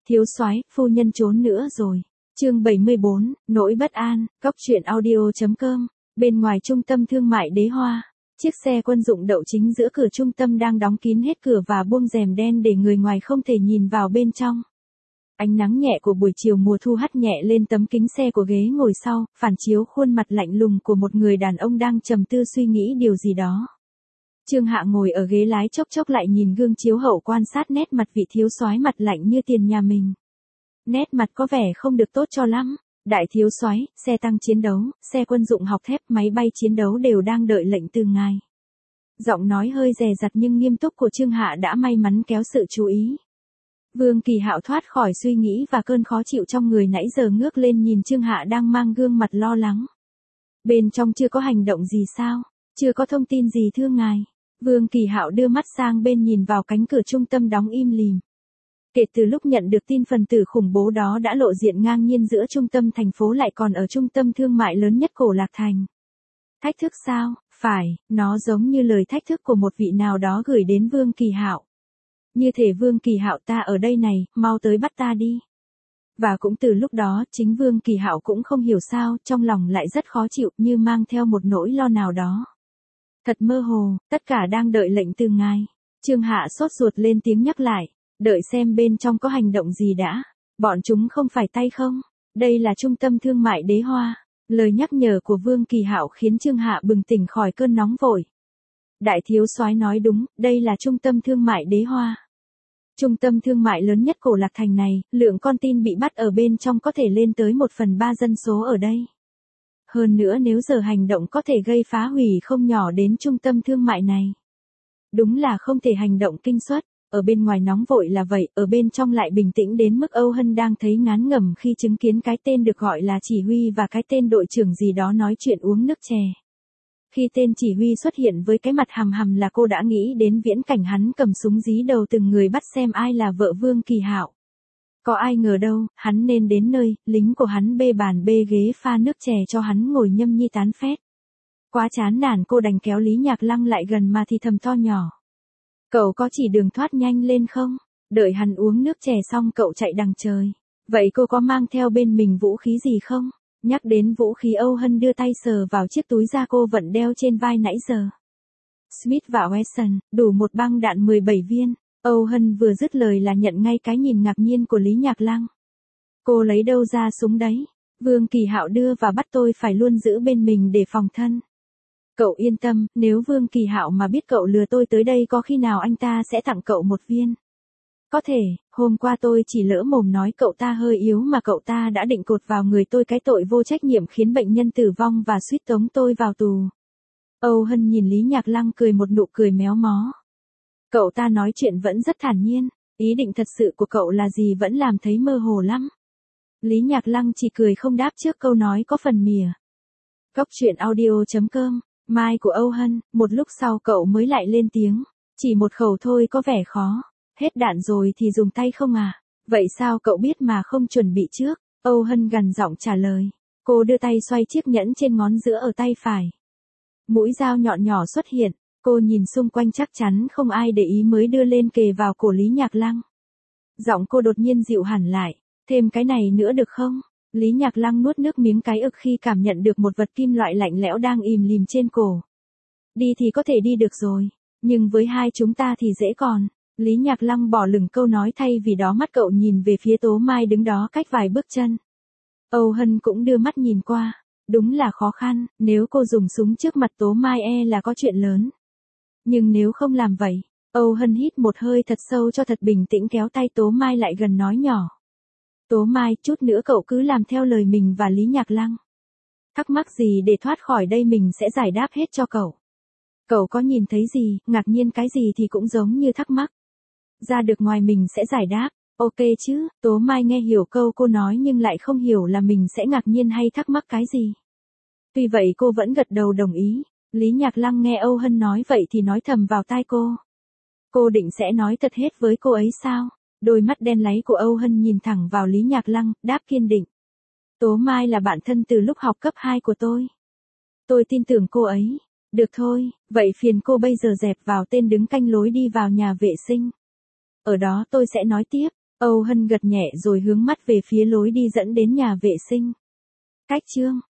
Thiếu soái, phu nhân trốn nữa rồi. Chương 74, nỗi bất an. Cóc truyện audio.com. Bên ngoài trung tâm thương mại Đế Hoa, chiếc xe quân dụng đậu chính giữa cửa trung tâm đang đóng kín hết cửa và buông rèm đen để người ngoài không thể nhìn vào bên trong. Ánh nắng nhẹ của buổi chiều mùa thu hắt nhẹ lên tấm kính xe của ghế ngồi sau, phản chiếu khuôn mặt lạnh lùng của một người đàn ông đang trầm tư suy nghĩ điều gì đó. Trương Hạ ngồi ở ghế lái chốc chốc lại nhìn gương chiếu hậu quan sát nét mặt vị thiếu soái mặt lạnh như tiền nhà mình. Nét mặt có vẻ không được tốt cho lắm. Đại thiếu soái, xe tăng chiến đấu, xe quân dụng học thép, máy bay chiến đấu đều đang đợi lệnh từ ngài. Giọng nói hơi dè dặt nhưng nghiêm túc của Trương Hạ đã may mắn kéo sự chú ý. Vương Kỳ Hạo thoát khỏi suy nghĩ và cơn khó chịu trong người nãy giờ ngước lên nhìn Trương Hạ đang mang gương mặt lo lắng. Bên trong chưa có hành động gì sao? Chưa có thông tin gì thưa ngài. Vương Kỳ Hạo đưa mắt sang bên nhìn vào cánh cửa trung tâm đóng im lìm. Kể từ lúc nhận được tin phần tử khủng bố đó đã lộ diện ngang nhiên giữa trung tâm thành phố lại còn ở trung tâm thương mại lớn nhất Cổ Lạc Thành. Thách thức sao? Phải, nó giống như lời thách thức của một vị nào đó gửi đến Vương Kỳ Hạo. Như thể Vương Kỳ Hạo ta ở đây này, mau tới bắt ta đi. Và cũng từ lúc đó, chính Vương Kỳ Hạo cũng không hiểu sao, trong lòng lại rất khó chịu như mang theo một nỗi lo nào đó. Thật mơ hồ, tất cả đang đợi lệnh từ ngài. Trương Hạ sốt ruột lên tiếng nhắc lại. Đợi xem bên trong có hành động gì đã. Bọn chúng không phải tay không. Đây là trung tâm thương mại Đế Hoa. Lời nhắc nhở của Vương Kỳ Hạo khiến Trương Hạ bừng tỉnh khỏi cơn nóng vội. Đại thiếu soái nói đúng, đây là trung tâm thương mại Đế Hoa. Trung tâm thương mại lớn nhất Cổ Lạc Thành này, lượng con tin bị bắt ở bên trong có thể lên tới 1/3 dân số ở đây. Hơn nữa nếu giờ hành động có thể gây phá hủy không nhỏ đến trung tâm thương mại này. Đúng là không thể hành động kinh suất. Ở bên ngoài nóng vội là vậy, ở bên trong lại bình tĩnh đến mức Âu Hân đang thấy ngán ngẩm khi chứng kiến cái tên được gọi là chỉ huy và cái tên đội trưởng gì đó nói chuyện uống nước chè. Khi tên chỉ huy xuất hiện với cái mặt hằm hằm là cô đã nghĩ đến viễn cảnh hắn cầm súng dí đầu từng người bắt xem ai là vợ Vương Kỳ Hạo. Có ai ngờ đâu, hắn nên đến nơi, lính của hắn bê bàn bê ghế pha nước chè cho hắn ngồi nhâm nhi tán phét. Quá chán nản cô đành kéo Lý Nhạc Lăng lại gần mà thì thầm to nhỏ. Cậu có chỉ đường thoát nhanh lên không? Đợi hắn uống nước chè xong cậu chạy đằng trời. Vậy cô có mang theo bên mình vũ khí gì không? Nhắc đến vũ khí Âu Hân đưa tay sờ vào chiếc túi da cô vẫn đeo trên vai nãy giờ. Smith và Wesson, đủ một băng đạn 17 viên. Âu Hân vừa dứt lời là nhận ngay cái nhìn ngạc nhiên của Lý Nhạc Lăng. Cô lấy đâu ra súng đấy? Vương Kỳ Hạo đưa và bắt tôi phải luôn giữ bên mình để phòng thân. Cậu yên tâm, nếu Vương Kỳ Hạo mà biết cậu lừa tôi tới đây có khi nào anh ta sẽ tặng cậu một viên. Có thể, hôm qua tôi chỉ lỡ mồm nói cậu ta hơi yếu mà cậu ta đã định cột vào người tôi cái tội vô trách nhiệm khiến bệnh nhân tử vong và suýt tống tôi vào tù. Âu Hân nhìn Lý Nhạc Lăng cười một nụ cười méo mó. Cậu ta nói chuyện vẫn rất thản nhiên, ý định thật sự của cậu là gì vẫn làm thấy mơ hồ lắm. Lý Nhạc Lăng chỉ cười không đáp trước câu nói có phần mỉa. Cóc truyện audio.com. Mai của Âu Hân, một lúc sau cậu mới lại lên tiếng. Chỉ một khẩu thôi có vẻ khó. Hết đạn rồi thì dùng tay không à? Vậy sao cậu biết mà không chuẩn bị trước? Âu Hân gằn giọng trả lời. Cô đưa tay xoay chiếc nhẫn trên ngón giữa ở tay phải. Mũi dao nhọn nhỏ xuất hiện. Cô nhìn xung quanh chắc chắn không ai để ý mới đưa lên kề vào cổ Lý Nhạc Lăng. Giọng cô đột nhiên dịu hẳn lại. Thêm cái này nữa được không? Lý Nhạc Lăng nuốt nước miếng cái ực khi cảm nhận được một vật kim loại lạnh lẽo đang ìm lìm trên cổ. Đi thì có thể đi được rồi, nhưng với hai chúng ta thì dễ còn. Lý Nhạc Lăng bỏ lửng câu nói thay vì đó mắt cậu nhìn về phía Tố Mai đứng đó cách vài bước chân. Âu Hân cũng đưa mắt nhìn qua. Đúng là khó khăn, nếu cô dùng súng trước mặt Tố Mai là có chuyện lớn. Nhưng nếu không làm vậy, Âu Hân hít một hơi thật sâu cho thật bình tĩnh kéo tay Tố Mai lại gần nói nhỏ. Tố Mai, chút nữa cậu cứ làm theo lời mình và Lý Nhạc Lăng. Thắc mắc gì để thoát khỏi đây mình sẽ giải đáp hết cho cậu. Cậu có nhìn thấy gì, ngạc nhiên cái gì thì cũng giống như thắc mắc. Ra được ngoài mình sẽ giải đáp, ok chứ? Tố Mai nghe hiểu câu cô nói nhưng lại không hiểu là mình sẽ ngạc nhiên hay thắc mắc cái gì. Tuy vậy cô vẫn gật đầu đồng ý. Lý Nhạc Lăng nghe Âu Hân nói vậy thì nói thầm vào tai cô. Cô định sẽ nói thật hết với cô ấy sao? Đôi mắt đen láy của Âu Hân nhìn thẳng vào Lý Nhạc Lăng, đáp kiên định. Tố Mai là bạn thân từ lúc học cấp 2 của tôi. Tôi tin tưởng cô ấy. Được thôi, vậy phiền cô bây giờ dẹp vào tên đứng canh lối đi vào nhà vệ sinh. Ở đó tôi sẽ nói tiếp. Âu Hân gật nhẹ rồi hướng mắt về phía lối đi dẫn đến nhà vệ sinh. Cách chương